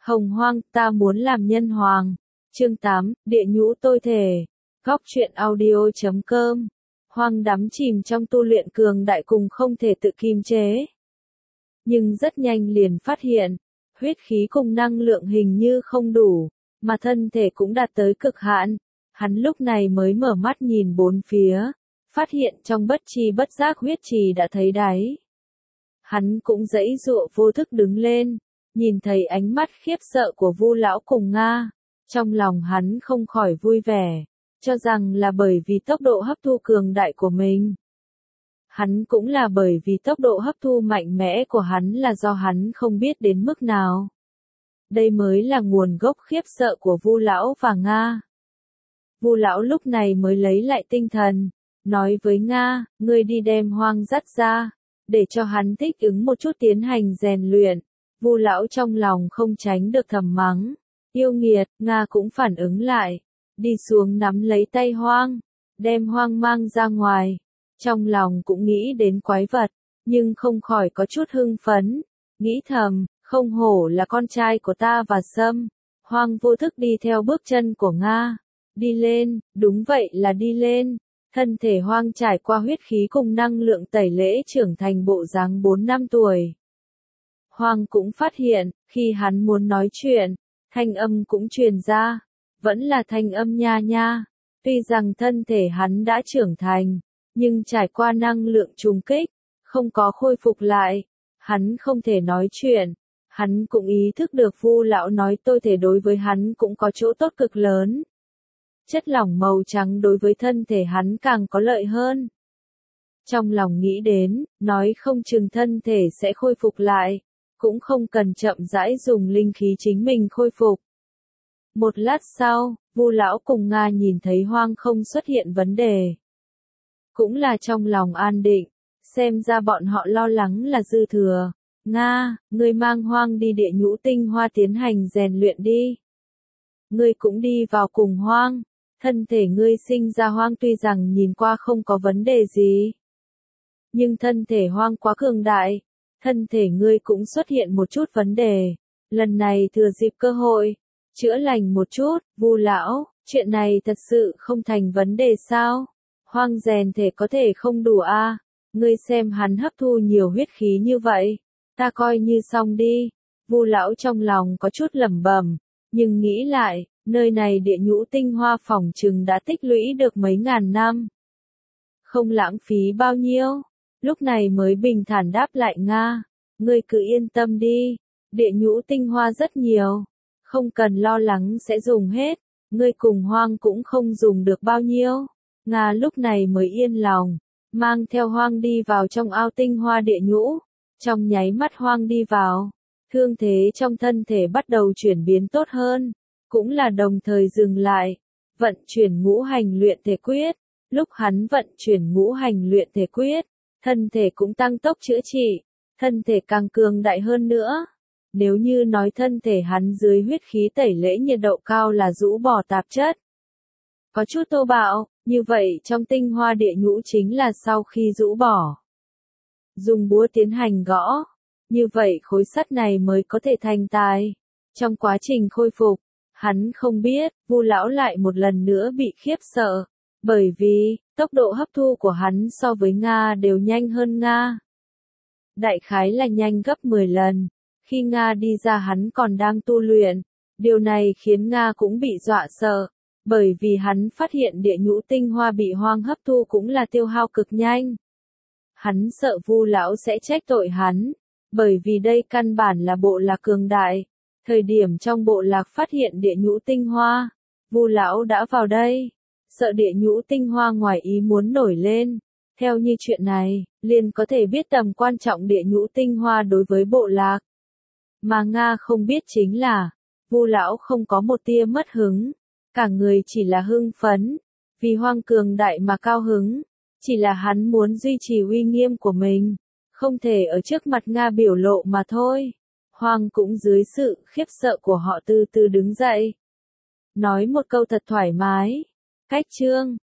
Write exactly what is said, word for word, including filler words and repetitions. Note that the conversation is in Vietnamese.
Hồng Hoang, ta muốn làm nhân hoàng. Chương tám, địa nhũ tôi thể. Góc truyện audio chấm com. Hoang đắm chìm trong tu luyện cường đại cùng không thể tự kiềm chế. Nhưng rất nhanh liền phát hiện, huyết khí cùng năng lượng hình như không đủ, mà thân thể cũng đạt tới cực hạn. Hắn lúc này mới mở mắt nhìn bốn phía, phát hiện trong bất tri bất giác huyết trì đã thấy đáy. Hắn cũng giãy giụa vô thức đứng lên, nhìn thấy ánh mắt khiếp sợ của Vu lão cùng Nga, trong lòng hắn không khỏi vui vẻ, cho rằng là bởi vì tốc độ hấp thu cường đại của mình. Hắn cũng là bởi vì tốc độ hấp thu mạnh mẽ của hắn là do hắn không biết đến mức nào. Đây mới là nguồn gốc khiếp sợ của Vu lão và Nga. Vu lão lúc này mới lấy lại tinh thần, nói với Nga, ngươi đi đem Hoang dắt ra, để cho hắn thích ứng một chút tiến hành rèn luyện. Vu lão trong lòng không tránh được thầm mắng, yêu nghiệt. Nga cũng phản ứng lại, đi xuống nắm lấy tay Hoang, đem Hoang mang ra ngoài. Trong lòng cũng nghĩ đến quái vật, nhưng không khỏi có chút hưng phấn, nghĩ thầm, không hổ là con trai của ta và Sâm. Hoang vô thức đi theo bước chân của Nga, đi lên, đúng vậy là đi lên. Thân thể Hoang trải qua huyết khí cùng năng lượng tẩy lễ trưởng thành bộ dáng bốn năm tuổi. Hoang cũng phát hiện, khi hắn muốn nói chuyện, thanh âm cũng truyền ra, vẫn là thanh âm nha nha. Tuy rằng thân thể hắn đã trưởng thành, nhưng trải qua năng lượng trùng kích, không có khôi phục lại, hắn không thể nói chuyện. Hắn cũng ý thức được Vu lão nói tôi thể đối với hắn cũng có chỗ tốt cực lớn. Chất lỏng màu trắng đối với thân thể hắn càng có lợi hơn. Trong lòng nghĩ đến, nói không chừng thân thể sẽ khôi phục lại, cũng không cần chậm rãi dùng linh khí chính mình khôi phục. Một lát sau, Vu lão cùng Nga nhìn thấy Hoang không xuất hiện vấn đề. Cũng là trong lòng an định, xem ra bọn họ lo lắng là dư thừa. Nga, ngươi mang Hoang đi địa nhũ tinh hoa tiến hành rèn luyện đi. Ngươi cũng đi vào cùng Hoang. Thân thể ngươi sinh ra Hoang tuy rằng nhìn qua không có vấn đề gì, nhưng thân thể Hoang quá cường đại, thân thể ngươi cũng xuất hiện một chút vấn đề. Lần này thừa dịp cơ hội, chữa lành một chút. Vu lão, chuyện này thật sự không thành vấn đề sao? Hoang rèn thể có thể không đủ a? À? Ngươi xem hắn hấp thu nhiều huyết khí như vậy, ta coi như xong đi. Vu lão trong lòng có chút lẩm bẩm, nhưng nghĩ lại, nơi này địa nhũ tinh hoa phỏng chừng đã tích lũy được mấy ngàn năm, không lãng phí bao nhiêu. Lúc này mới bình thản đáp lại Nga, ngươi cứ yên tâm đi, địa nhũ tinh hoa rất nhiều, không cần lo lắng sẽ dùng hết, ngươi cùng Hoang cũng không dùng được bao nhiêu. Nga lúc này mới yên lòng, mang theo Hoang đi vào trong ao tinh hoa địa nhũ. Trong nháy mắt Hoang đi vào, thương thế trong thân thể bắt đầu chuyển biến tốt hơn, cũng là đồng thời dừng lại, vận chuyển ngũ hành luyện thể quyết. Lúc hắn vận chuyển ngũ hành luyện thể quyết, thân thể cũng tăng tốc chữa trị, thân thể càng cường đại hơn nữa. Nếu như nói thân thể hắn dưới huyết khí tẩy lễ nhiệt độ cao là rũ bỏ tạp chất, có chút thô bạo, như vậy trong tinh hoa địa nhũ chính là sau khi rũ bỏ, dùng búa tiến hành gõ, như vậy khối sắt này mới có thể thành tài. Trong quá trình khôi phục, hắn không biết, Vu lão lại một lần nữa bị khiếp sợ, bởi vì, tốc độ hấp thu của hắn so với Nga đều nhanh hơn Nga. Đại khái là nhanh gấp mười lần, khi Nga đi ra hắn còn đang tu luyện, điều này khiến Nga cũng bị dọa sợ, bởi vì hắn phát hiện địa nhũ tinh hoa bị Hoang hấp thu cũng là tiêu hao cực nhanh. Hắn sợ Vu lão sẽ trách tội hắn, bởi vì đây căn bản là bộ lạc cường đại. Thời điểm trong bộ lạc phát hiện địa nhũ tinh hoa, Vu lão đã vào đây, sợ địa nhũ tinh hoa ngoài ý muốn nổi lên. Theo như chuyện này, liền có thể biết tầm quan trọng địa nhũ tinh hoa đối với bộ lạc. Mà Nga không biết chính là, Vu lão không có một tia mất hứng, cả người chỉ là hưng phấn, vì Hoang cường đại mà cao hứng, chỉ là hắn muốn duy trì uy nghiêm của mình, không thể ở trước mặt Nga biểu lộ mà thôi. Hoang cũng dưới sự khiếp sợ của họ từ từ đứng dậy, nói một câu thật thoải mái. Cách chương